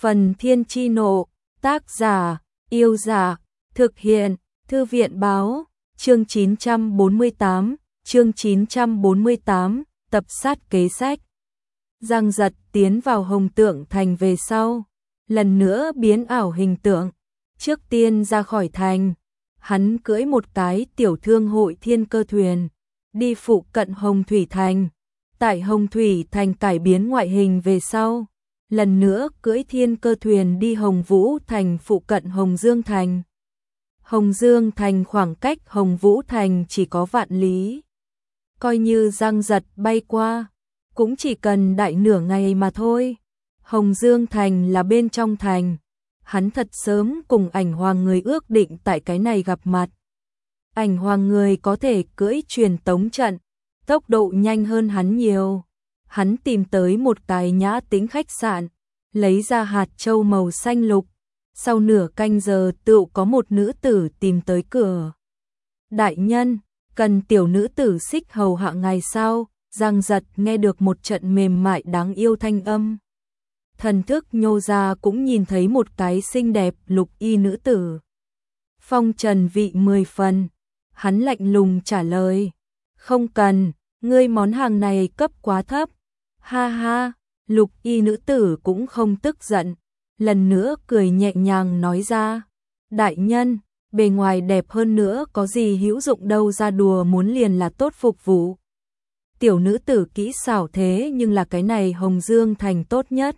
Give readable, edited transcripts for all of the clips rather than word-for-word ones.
Phần Thiên Chi Nộ, tác giả, Yêu Giả, thực hiện, Thư viện Báo, chương 948, tập sát kế sách. Giang Giật tiến vào Hồng Tượng Thành về sau, lần nữa biến ảo hình tượng. Trước tiên ra khỏi thành, hắn cưỡi một cái tiểu thương hội thiên cơ thuyền, đi phụ cận Hồng Thủy Thành. Tại Hồng Thủy Thành cải biến ngoại hình về sau, lần nữa cưỡi thiên cơ thuyền đi Hồng Vũ Thành phụ cận Hồng Dương Thành. Hồng Dương Thành khoảng cách Hồng Vũ Thành chỉ có vạn lý. Coi như Giang Giật bay qua, cũng chỉ cần đại nửa ngày mà thôi. Hồng Dương Thành là bên trong thành. Hắn thật sớm cùng Ảnh Hoàng người ước định tại cái này gặp mặt. Ảnh Hoàng người có thể cưỡi truyền tống trận, tốc độ nhanh hơn hắn nhiều. Hắn tìm tới một cái nhã tính khách sạn, lấy ra hạt châu màu xanh lục. Sau nửa canh giờ tựu có một nữ tử tìm tới cửa. Đại nhân, cần tiểu nữ tử xích hầu hạ ngài sao? Giang Giật nghe được một trận mềm mại đáng yêu thanh âm. Thần thức nhô ra cũng nhìn thấy một cái xinh đẹp lục y nữ tử. Phong trần vị 10 phần. Hắn lạnh lùng trả lời. Không cần, ngươi món hàng này cấp quá thấp. Ha ha, lục y nữ tử cũng không tức giận. Lần nữa cười nhẹ nhàng nói ra. Đại nhân, bề ngoài đẹp hơn nữa có gì hữu dụng đâu, ra đùa muốn liền là tốt phục vụ. Tiểu nữ tử kỹ xảo thế nhưng là cái này Hồng Dương Thành tốt nhất.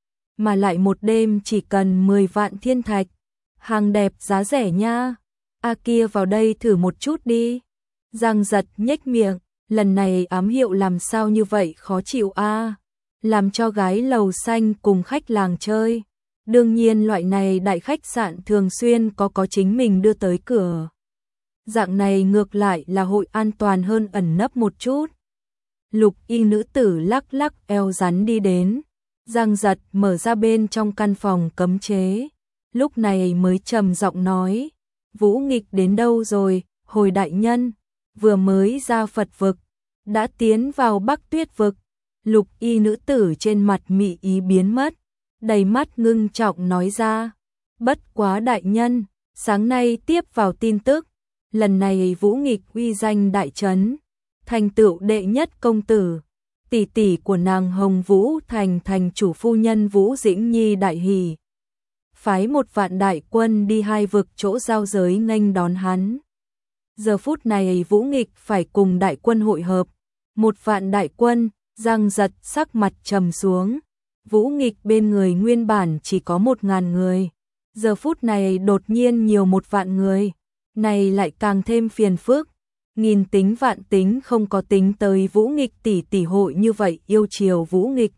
Mà lại một đêm chỉ cần 10 vạn thiên thạch. Hàng đẹp giá rẻ nha. A kia vào đây thử một chút đi. Giang Giật nhếch miệng. Lần này ám hiệu làm sao như vậy khó chịu a? Làm cho gái lầu xanh cùng khách làng chơi. Đương nhiên loại này đại khách sạn thường xuyên có chính mình đưa tới cửa. Dạng này ngược lại là hội an toàn hơn ẩn nấp một chút. Lục y nữ tử lắc lắc eo rắn đi đến. Giang Giật mở ra bên trong căn phòng cấm chế. Lúc này mới trầm giọng nói. Vũ Nghịch đến đâu rồi? Hồi đại nhân, vừa mới ra Phật vực, đã tiến vào Bắc Tuyết vực. Lục y nữ tử trên mặt mị ý biến mất, đầy mắt ngưng trọng nói ra. Bất quá đại nhân, sáng nay tiếp vào tin tức, lần này Vũ Nghịch uy danh đại trấn, thành tựu đệ nhất công tử. Tỷ tỷ của nàng Hồng Vũ Thành thành chủ phu nhân Vũ Dĩnh Nhi đại hỉ. Phái một vạn đại quân đi hai vực chỗ giao giới nghênh đón hắn. Giờ phút này Vũ Nghịch phải cùng đại quân hội hợp. Một vạn đại quân, Giang Giật sắc mặt trầm xuống. Vũ Nghịch bên người nguyên bản chỉ có 1000 người. Giờ phút này đột nhiên nhiều 1 vạn người. Này lại càng thêm phiền phức. Nghìn tính vạn tính không có tính tới Vũ Nghịch tỷ hội như vậy yêu chiều Vũ Nghịch.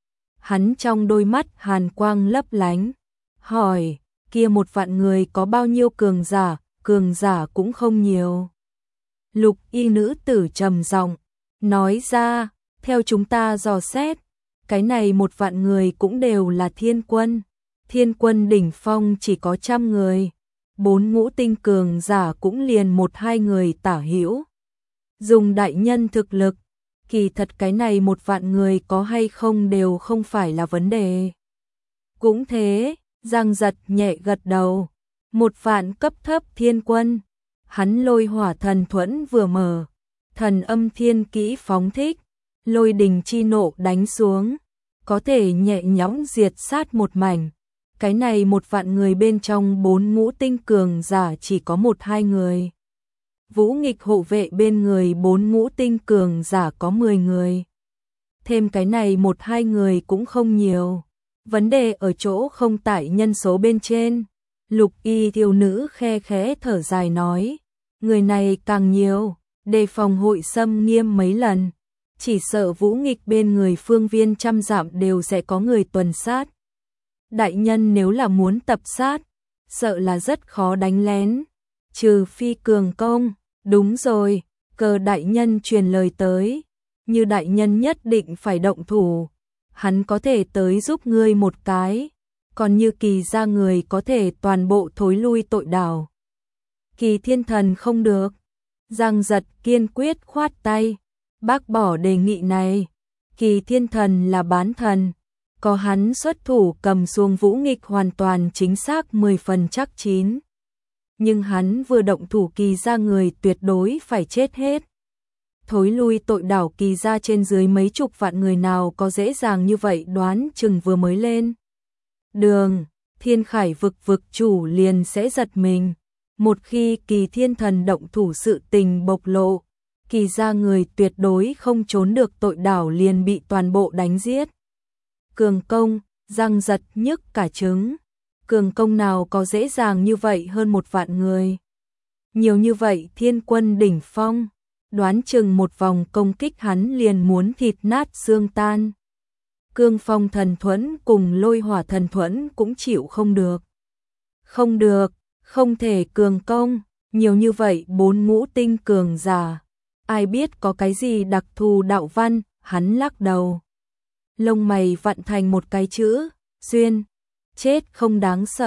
Hắn trong đôi mắt hàn quang lấp lánh. Hỏi, kia 1 vạn người có bao nhiêu cường giả cũng không nhiều. Lục y nữ tử trầm giọng nói ra, theo chúng ta dò xét, cái này 1 vạn người cũng đều là thiên quân. Thiên quân đỉnh phong chỉ có 100 người. 4 ngũ tinh cường giả cũng liền 1-2 người tả hữu. Dùng đại nhân thực lực, kỳ thật cái này 1 vạn người có hay không đều không phải là vấn đề. Cũng thế, Giang Giật nhẹ gật đầu. 1 vạn cấp thấp thiên quân. Hắn lôi hỏa thần thuẫn vừa mở, thần âm thiên kỹ phóng thích, lôi đình chi nộ đánh xuống, có thể nhẹ nhõm diệt sát một mảnh. Cái này 1 vạn người bên trong 4 ngũ tinh cường giả chỉ có 1-2 người. Vũ Nghịch hộ vệ bên người 4 ngũ tinh cường giả có 10 người. Thêm cái này 1-2 người cũng không nhiều. Vấn đề ở chỗ không tại nhân số bên trên. Lục y thiếu nữ khe khẽ thở dài nói. Người này càng nhiều, đề phòng hội xâm nghiêm mấy lần. Chỉ sợ Vũ Nghịch bên người phương viên 100 dặm đều sẽ có người tuần sát. Đại nhân nếu là muốn tập sát, sợ là rất khó đánh lén. Trừ phi cường công, đúng rồi, cờ đại nhân truyền lời tới. Như đại nhân nhất định phải động thủ, hắn có thể tới giúp ngươi một cái. Còn như Kỳ gia người có thể toàn bộ thối lui tội đảo. Kỳ Thiên Thần không được. Giang Giật kiên quyết khoát tay, bác bỏ đề nghị này. Kỳ Thiên Thần là bán thần, Có hắn xuất thủ cầm xuông vũ nghịch hoàn toàn chính xác 10 phần chắc chín. Nhưng hắn vừa động thủ Kỳ gia người tuyệt đối phải chết hết. Thối lui tội đảo Kỳ gia trên dưới mấy chục vạn người nào có dễ dàng như vậy, đoán chừng vừa mới lên đường, Thiên Khải vực chủ liền sẽ giật mình. Một khi Kỳ Thiên Thần động thủ sự tình bộc lộ, Kỳ gia người tuyệt đối không trốn được, tội đảo liền bị toàn bộ đánh giết. Cường công, răng giật nhức cả trứng. Cường công nào có dễ dàng như vậy, hơn 1 vạn người. Nhiều như vậy thiên quân đỉnh phong, đoán chừng một vòng công kích hắn liền muốn thịt nát xương tan. Cương phong thần thuẫn cùng lôi hỏa thần thuẫn cũng chịu không được. Không được, không thể cường công, nhiều như vậy 4 ngũ tinh cường giả. Ai biết có cái gì đặc thù đạo văn, hắn lắc đầu. Lông mày vặn thành một cái chữ, xuyên. Chết không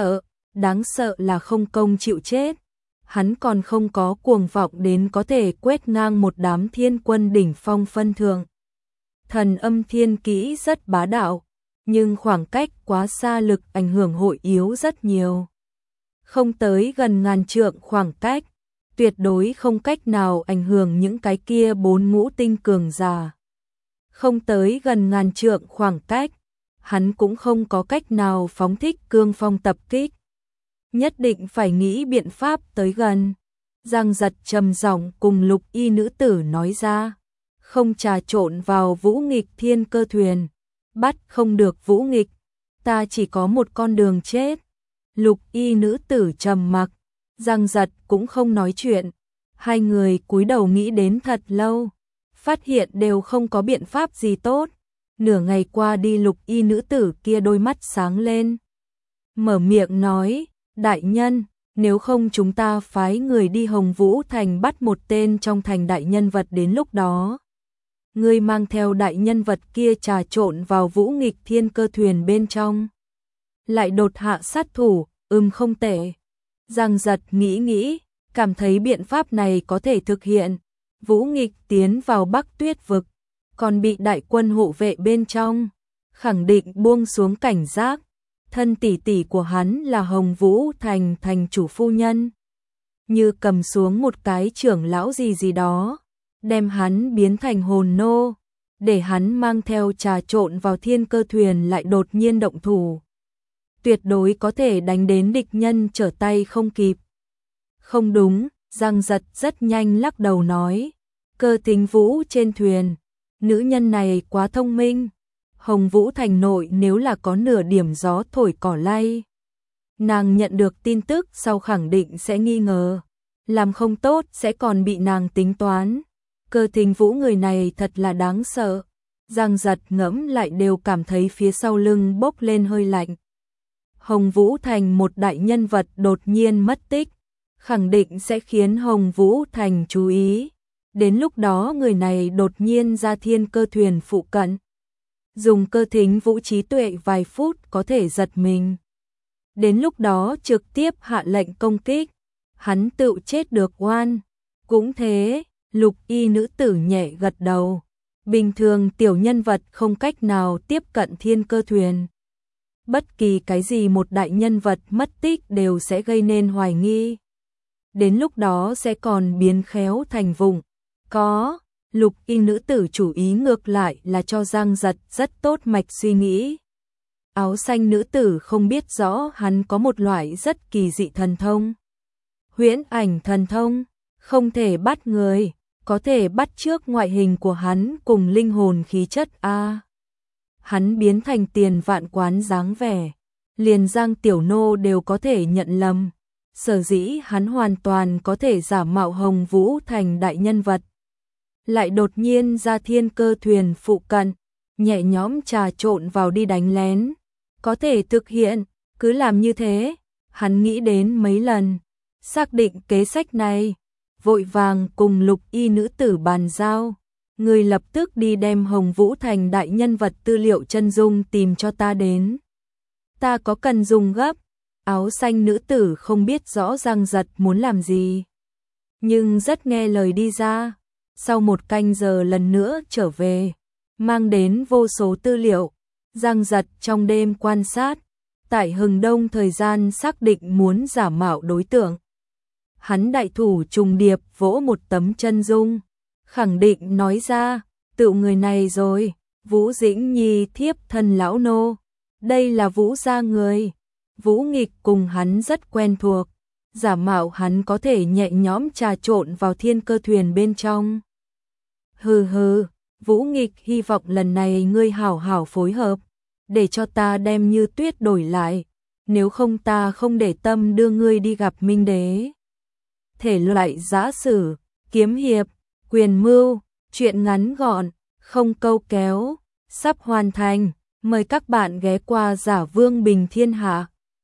đáng sợ là không công chịu chết. Hắn còn không có cuồng vọng đến có thể quét ngang một đám thiên quân đỉnh phong phân thượng. Thần âm thiên kỹ rất bá đạo, nhưng khoảng cách quá xa, lực ảnh hưởng hội yếu rất nhiều. Không tới gần ngàn trượng khoảng cách, tuyệt đối không cách nào ảnh hưởng những cái kia 4 ngũ tinh cường giả. Không tới gần ngàn trượng khoảng cách, hắn cũng không có cách nào phóng thích cương phong tập kích. Nhất định phải nghĩ biện pháp tới gần. Giang Giật trầm giọng cùng Lục Y nữ tử nói ra, không trà trộn vào Vũ Nghịch thiên cơ thuyền, bắt không được Vũ Nghịch, ta chỉ có một con đường chết. Lục Y nữ tử trầm mặc, Giang Giật cũng không nói chuyện. Hai người cúi đầu nghĩ đến thật lâu, phát hiện đều không có biện pháp gì tốt. Nửa ngày qua đi, Lục Y nữ tử kia đôi mắt sáng lên, mở miệng nói, đại nhân, nếu không chúng ta phái người đi Hồng Vũ Thành bắt một tên trong thành đại nhân vật, đến lúc đó ngươi mang theo đại nhân vật kia trà trộn vào Vũ Nghịch thiên cơ thuyền bên trong, lại đột hạ sát thủ. Không tệ. Giang Giật nghĩ, cảm thấy biện pháp này có thể thực hiện. Vũ Nghịch tiến vào Bắc Tuyết vực, còn bị đại quân hộ vệ bên trong, khẳng định buông xuống cảnh giác. Thân tỷ tỷ của hắn là Hồng Vũ Thành thành chủ phu nhân, như cầm xuống một cái trưởng lão gì đó, đem hắn biến thành hồn nô, để hắn mang theo trà trộn vào thiên cơ thuyền, lại đột nhiên động thủ. Tuyệt đối có thể đánh đến địch nhân trở tay không kịp. Không đúng, Giang Giật rất nhanh lắc đầu nói, Cơ Thính Vũ trên thuyền, nữ nhân này quá thông minh. Hồng Vũ Thành nội nếu là có nửa điểm gió thổi cỏ lay, nàng nhận được tin tức sau khẳng định sẽ nghi ngờ, làm không tốt sẽ còn bị nàng tính toán. Cơ Thính Vũ người này thật là đáng sợ. Giang Giật ngẫm lại đều cảm thấy phía sau lưng bốc lên hơi lạnh. Hồng Vũ Thành một đại nhân vật đột nhiên mất tích, khẳng định sẽ khiến Hồng Vũ Thành chú ý. Đến lúc đó người này đột nhiên ra thiên cơ thuyền phụ cận, dùng Cơ Thính Vũ trí tuệ vài phút có thể giật mình. Đến lúc đó trực tiếp hạ lệnh công kích, hắn tự chết được oan. Cũng thế, Lục Y nữ tử nhẹ gật đầu. Bình thường tiểu nhân vật không cách nào tiếp cận thiên cơ thuyền. Bất kỳ cái gì một đại nhân vật mất tích đều sẽ gây nên hoài nghi. Đến lúc đó sẽ còn biến khéo thành vùng. Có, Lục Y nữ tử chủ ý ngược lại là cho Giang Giật rất tốt mạch suy nghĩ. Áo xanh nữ tử không biết rõ hắn có một loại rất kỳ dị thần thông. Huyễn ảnh thần thông, không thể bắt người, có thể bắt chước ngoại hình của hắn cùng linh hồn khí chất a. Hắn biến thành tiền vạn quán dáng vẻ, liền Giang Tiểu Nô đều có thể nhận lầm. Sở dĩ hắn hoàn toàn có thể giả mạo Hồng Vũ Thành đại nhân vật, lại đột nhiên ra thiên cơ thuyền phụ cận, nhẹ nhõm trà trộn vào đi đánh lén. Có thể thực hiện, cứ làm như thế. Hắn nghĩ đến mấy lần, xác định kế sách này, vội vàng cùng Lục Y nữ tử bàn giao. Người lập tức đi đem Hồng Vũ Thành đại nhân vật tư liệu chân dung tìm cho ta đến. Ta có cần dùng gấp. Áo xanh nữ tử không biết rõ Giang Giật muốn làm gì, nhưng rất nghe lời đi ra. Sau 1 canh giờ lần nữa trở về, mang đến vô số tư liệu. Giang Giật trong đêm quan sát, tại Hừng Đông thời gian xác định muốn giả mạo đối tượng. Hắn đại thủ trùng điệp vỗ một tấm chân dung, khẳng định nói ra, tự người này rồi, Vũ Dĩnh Nhi thiếp thân lão nô, đây là Vũ gia người. Vũ Nghịch cùng hắn rất quen thuộc, giả mạo hắn có thể nhẹ nhõm trà trộn vào thiên cơ thuyền bên trong. Hừ hừ, Vũ Nghịch hy vọng lần này ngươi hảo hảo phối hợp, để cho ta đem Như Tuyết đổi lại, nếu không ta không để tâm đưa ngươi đi gặp Minh Đế. Thể loại giã sử, kiếm hiệp, quyền mưu, truyện ngắn gọn, không câu kéo, sắp hoàn thành, mời các bạn ghé qua Giả Vương Bình Thiên Hạ.